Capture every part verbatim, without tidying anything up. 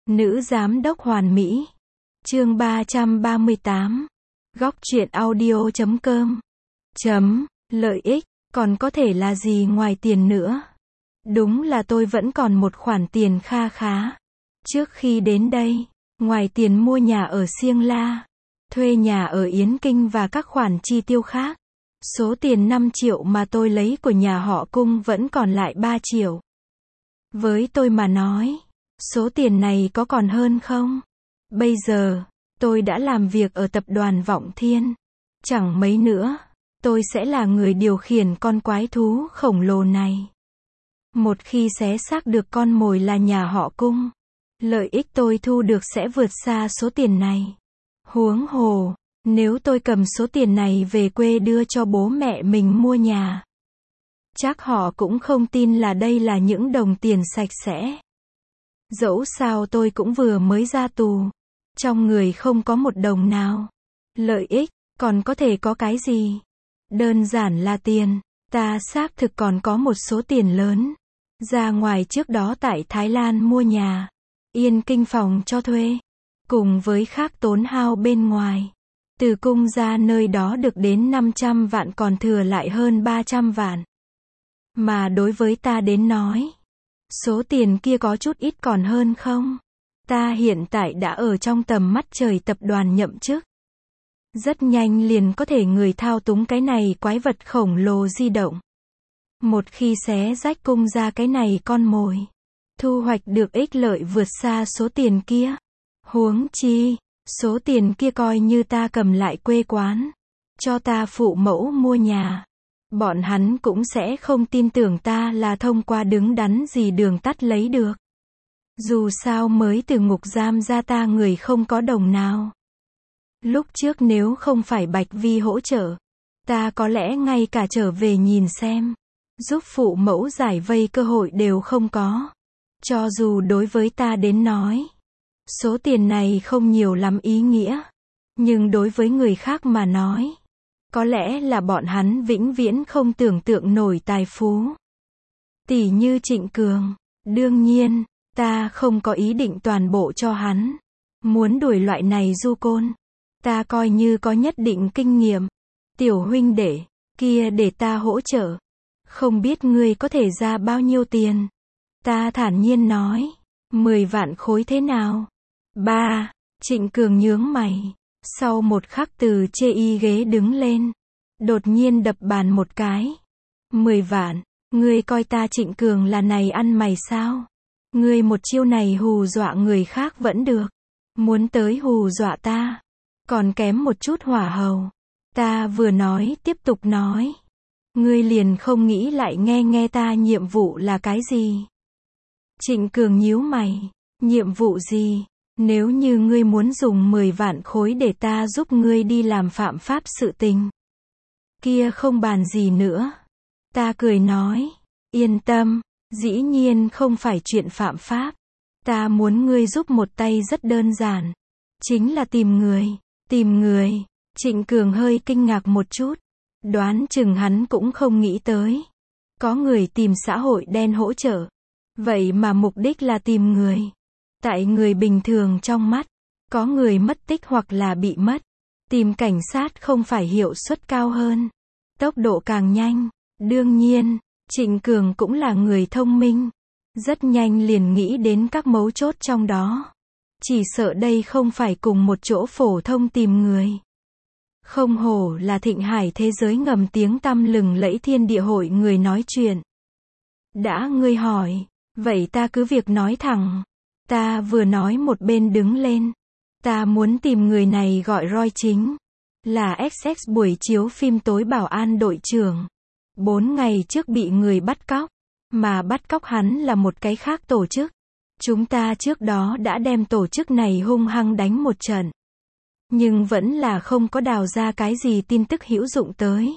Nữ giám đốc hoàn mỹ. Chương ba trăm ba mươi tám. Góc truyện audio chấm com. Chấm, lợi ích, còn có thể là gì ngoài tiền nữa? Đúng là tôi vẫn còn một khoản tiền kha khá. Trước khi đến đây, ngoài tiền mua nhà ở Siêng La, thuê nhà ở Yến Kinh và các khoản chi tiêu khác, số tiền năm triệu mà tôi lấy của nhà họ Cung vẫn còn lại ba triệu. Với tôi mà nói, số tiền này có còn hơn không? Bây giờ, tôi đã làm việc ở tập đoàn Vọng Thiên. Chẳng mấy nữa, tôi sẽ là người điều khiển con quái thú khổng lồ này. Một khi xé xác được con mồi là nhà họ Cung, lợi ích tôi thu được sẽ vượt xa số tiền này. Huống hồ, nếu tôi cầm số tiền này về quê đưa cho bố mẹ mình mua nhà, chắc họ cũng không tin là đây là những đồng tiền sạch sẽ. Dẫu sao tôi cũng vừa mới ra tù, trong người không có một đồng nào. Lợi ích, còn có thể có cái gì? Đơn giản là tiền. Ta xác thực còn có một số tiền lớn. Ra ngoài trước đó tại Thái Lan mua nhà, Yên Kinh phòng cho thuê, cùng với khác tốn hao bên ngoài. Từ Cung ra nơi đó được đến năm trăm vạn còn thừa lại hơn ba trăm vạn. Mà đối với ta đến nói, số tiền kia có chút ít còn hơn không? Ta hiện tại đã ở trong tầm mắt trời tập đoàn nhậm chức. Rất nhanh liền có thể người thao túng cái này quái vật khổng lồ di động. Một khi xé rách Cung ra cái này con mồi, thu hoạch được ích lợi vượt xa số tiền kia. Huống chi, số tiền kia coi như ta cầm lại quê quán, cho ta phụ mẫu mua nhà. Bọn hắn cũng sẽ không tin tưởng ta là thông qua đứng đắn gì đường tắt lấy được. Dù sao mới từ ngục giam ra ta người không có đồng nào. Lúc trước nếu không phải Bạch Vi hỗ trợ, ta có lẽ ngay cả trở về nhìn xem, giúp phụ mẫu giải vây cơ hội đều không có. Cho dù đối với ta đến nói, số tiền này không nhiều lắm ý nghĩa, nhưng đối với người khác mà nói, có lẽ là bọn hắn vĩnh viễn không tưởng tượng nổi tài phú. Tỷ như Trịnh Cường, đương nhiên, ta không có ý định toàn bộ cho hắn. Muốn đuổi loại này du côn, ta coi như có nhất định kinh nghiệm. Tiểu huynh đệ, kia để ta hỗ trợ. Không biết ngươi có thể ra bao nhiêu tiền? Ta thản nhiên nói, mười vạn khối thế nào? Ba, Trịnh Cường nhướng mày. Sau một khắc từ chê y ghế đứng lên, đột nhiên đập bàn một cái. Mười vạn, ngươi coi ta Trịnh Cường là này ăn mày sao? Ngươi một chiêu này hù dọa người khác vẫn được. Muốn tới hù dọa ta, còn kém một chút hỏa hầu. Ta vừa nói tiếp tục nói. Ngươi liền không nghĩ lại nghe nghe ta nhiệm vụ là cái gì? Trịnh Cường nhíu mày. Nhiệm vụ gì? Nếu như ngươi muốn dùng mười vạn khối để ta giúp ngươi đi làm phạm pháp sự tình, kia không bàn gì nữa. Ta cười nói, yên tâm, dĩ nhiên không phải chuyện phạm pháp. Ta muốn ngươi giúp một tay rất đơn giản, chính là tìm người. Tìm người? Trịnh Cường hơi kinh ngạc một chút, đoán chừng hắn cũng không nghĩ tới có người tìm xã hội đen hỗ trợ, vậy mà mục đích là tìm người. Tại người bình thường trong mắt, có người mất tích hoặc là bị mất, tìm cảnh sát không phải hiệu suất cao hơn, tốc độ càng nhanh. Đương nhiên, Trịnh Cường cũng là người thông minh, rất nhanh liền nghĩ đến các mấu chốt trong đó. Chỉ sợ đây không phải cùng một chỗ phổ thông tìm người. Không hổ là thịnh hải thế giới ngầm tiếng tăm lừng lẫy thiên địa hội người nói chuyện. Đã ngươi hỏi, vậy ta cứ việc nói thẳng. Ta vừa nói một bên đứng lên. Ta muốn tìm người này gọi Roy chính. Là ích ích buổi chiếu phim tối bảo an đội trưởng. Bốn ngày trước bị người bắt cóc. Mà bắt cóc hắn là một cái khác tổ chức. Chúng ta trước đó đã đem tổ chức này hung hăng đánh một trận. Nhưng vẫn là không có đào ra cái gì tin tức hữu dụng tới.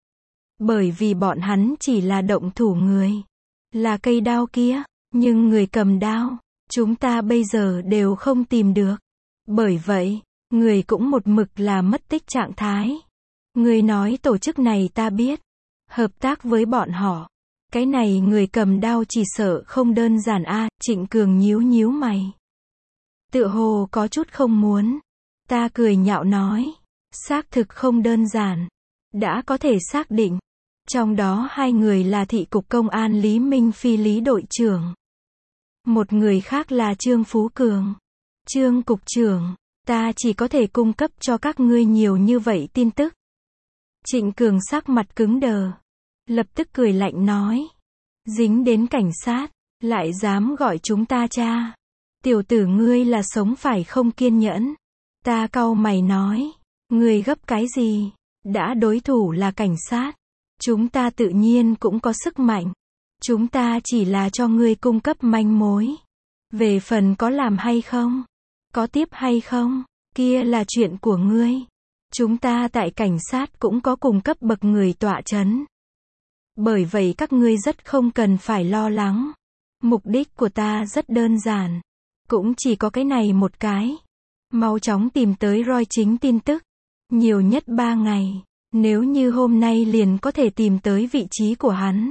Bởi vì bọn hắn chỉ là động thủ người. Là cây đao kia. Nhưng người cầm đao, chúng ta bây giờ đều không tìm được. Bởi vậy, người cũng một mực là mất tích trạng thái. Người nói tổ chức này ta biết. Hợp tác với bọn họ. Cái này người cầm đao chỉ sợ không đơn giản a. Trịnh Cường nhíu nhíu mày. Tựa hồ có chút không muốn. Ta cười nhạo nói. Xác thực không đơn giản. Đã có thể xác định. Trong đó hai người là thị cục công an Lý Minh Phi Lý đội trưởng. Một người khác là Trương Phú Cường. Trương cục trưởng, ta chỉ có thể cung cấp cho các ngươi nhiều như vậy tin tức. Trịnh Cường sắc mặt cứng đờ. Lập tức cười lạnh nói. Dính đến cảnh sát, lại dám gọi chúng ta cha. Tiểu tử ngươi là sống phải không kiên nhẫn. Ta cau mày nói. Ngươi gấp cái gì? Đã đối thủ là cảnh sát. Chúng ta tự nhiên cũng có sức mạnh. Chúng ta chỉ là cho ngươi cung cấp manh mối. Về phần có làm hay không? Có tiếp hay không? Kia là chuyện của ngươi. Chúng ta tại cảnh sát cũng có cùng cấp bậc người tọa chấn. Bởi vậy các ngươi rất không cần phải lo lắng. Mục đích của ta rất đơn giản. Cũng chỉ có cái này một cái. Mau chóng tìm tới Roy Chính tin tức. Nhiều nhất ba ngày. Nếu như hôm nay liền có thể tìm tới vị trí của hắn.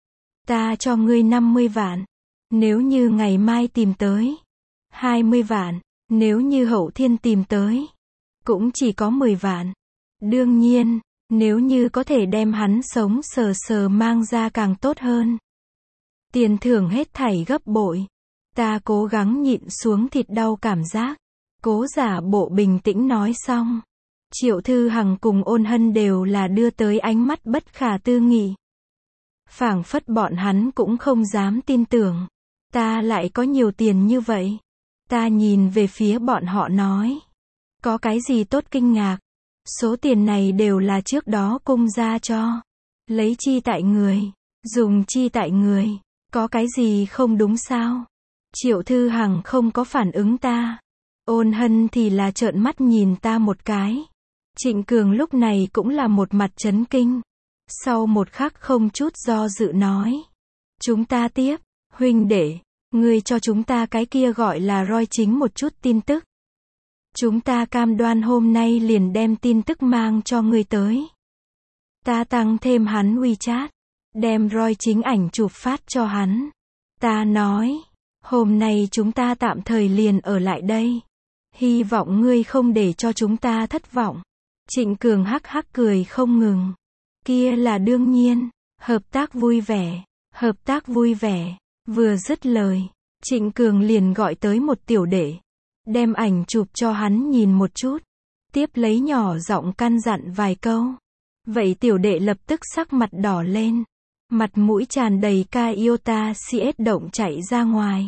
Ta cho ngươi năm mươi vạn. Nếu như ngày mai tìm tới. hai mươi vạn. Nếu như hậu thiên tìm tới. Cũng chỉ có mười vạn. Đương nhiên, nếu như có thể đem hắn sống sờ sờ mang ra càng tốt hơn. Tiền thưởng hết thảy gấp bội. Ta cố gắng nhịn xuống thịt đau cảm giác. Cố giả bộ bình tĩnh nói xong. Triệu Thư Hằng cùng Ôn Hân đều là đưa tới ánh mắt bất khả tư nghị. Phảng phất bọn hắn cũng không dám tin tưởng. Ta lại có nhiều tiền như vậy. Ta nhìn về phía bọn họ nói. Có cái gì tốt kinh ngạc. Số tiền này đều là trước đó cung ra cho. Lấy chi tại người. Dùng chi tại người. Có cái gì không đúng sao? Triệu Thư Hằng không có phản ứng ta. Ôn Hân thì là trợn mắt nhìn ta một cái. Trịnh Cường lúc này cũng là một mặt chấn kinh. Sau một khắc không chút do dự nói. Chúng ta tiếp. Huynh đệ, ngươi cho chúng ta cái kia gọi là Roy Chính một chút tin tức. Chúng ta cam đoan hôm nay liền đem tin tức mang cho ngươi tới. Ta tăng thêm hắn WeChat. Đem Roy Chính ảnh chụp phát cho hắn. Ta nói. Hôm nay chúng ta tạm thời liền ở lại đây. Hy vọng ngươi không để cho chúng ta thất vọng. Trịnh Cường hắc hắc cười không ngừng. Kia là đương nhiên. Hợp tác vui vẻ. Hợp tác vui vẻ. Vừa dứt lời. Trịnh Cường liền gọi tới một tiểu đệ. Đem ảnh chụp cho hắn nhìn một chút. Tiếp lấy nhỏ giọng căn dặn vài câu. Vậy tiểu đệ lập tức sắc mặt đỏ lên. Mặt mũi tràn đầy ca yêu ta si ết động chạy ra ngoài.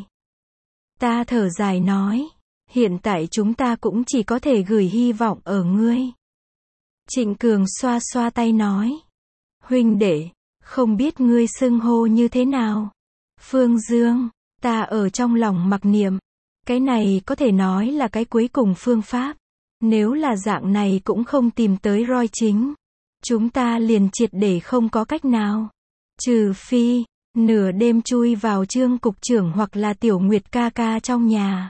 Ta thở dài nói. Hiện tại chúng ta cũng chỉ có thể gửi hy vọng ở ngươi. Trịnh Cường xoa xoa tay nói. Huynh đệ, không biết ngươi xưng hô như thế nào? Phương Dương, ta ở trong lòng mặc niệm. Cái này có thể nói là cái cuối cùng phương pháp. Nếu là dạng này cũng không tìm tới Roy Chính. Chúng ta liền triệt để không có cách nào. Trừ phi, nửa đêm chui vào Trương cục trưởng hoặc là Tiểu Nguyệt ca ca trong nhà.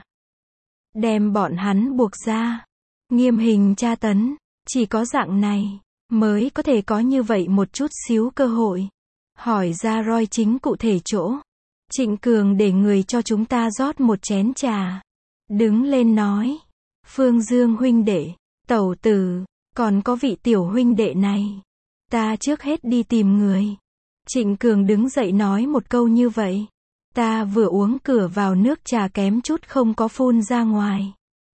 Đem bọn hắn buộc ra. Nghiêm hình tra tấn. Chỉ có dạng này, mới có thể có như vậy một chút xíu cơ hội. Hỏi ra Roy Chính cụ thể chỗ. Trịnh Cường để người cho chúng ta rót một chén trà. Đứng lên nói. Phương Dương huynh đệ, tẩu tử, còn có vị tiểu huynh đệ này. Ta trước hết đi tìm người. Trịnh Cường đứng dậy nói một câu như vậy. Ta vừa uống cửa vào nước trà kém chút không có phun ra ngoài.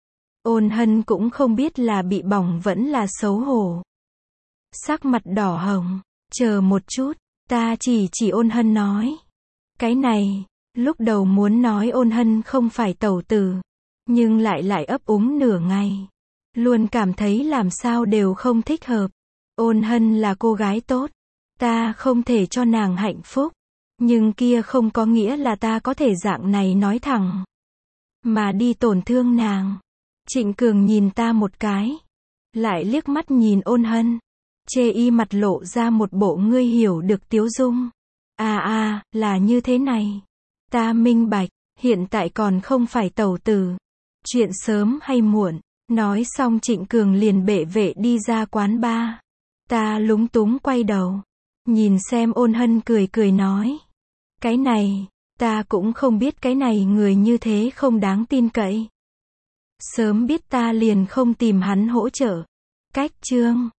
Ôn Hân cũng không biết là bị bỏng vẫn là xấu hổ. Sắc mặt đỏ hồng. Chờ một chút, ta chỉ chỉ Ôn Hân nói. Cái này, lúc đầu muốn nói Ôn Hân không phải tẩu tử. Nhưng lại lại ấp úng nửa ngày. Luôn cảm thấy làm sao đều không thích hợp. Ôn Hân là cô gái tốt. Ta không thể cho nàng hạnh phúc. Nhưng kia không có nghĩa là ta có thể dạng này nói thẳng. Mà đi tổn thương nàng. Trịnh Cường nhìn ta một cái. Lại liếc mắt nhìn Ôn Hân. Chê y mặt lộ ra một bộ ngươi hiểu được tiếu dung. À à, là như thế này. Ta minh bạch, hiện tại còn không phải tẩu tử. Chuyện sớm hay muộn. Nói xong Trịnh Cường liền bệ vệ đi ra quán bar. Ta lúng túng quay đầu. Nhìn xem Ôn Hân cười cười nói. Cái này, ta cũng không biết cái này người như thế không đáng tin cậy. Sớm biết ta liền không tìm hắn hỗ trợ. Cách chương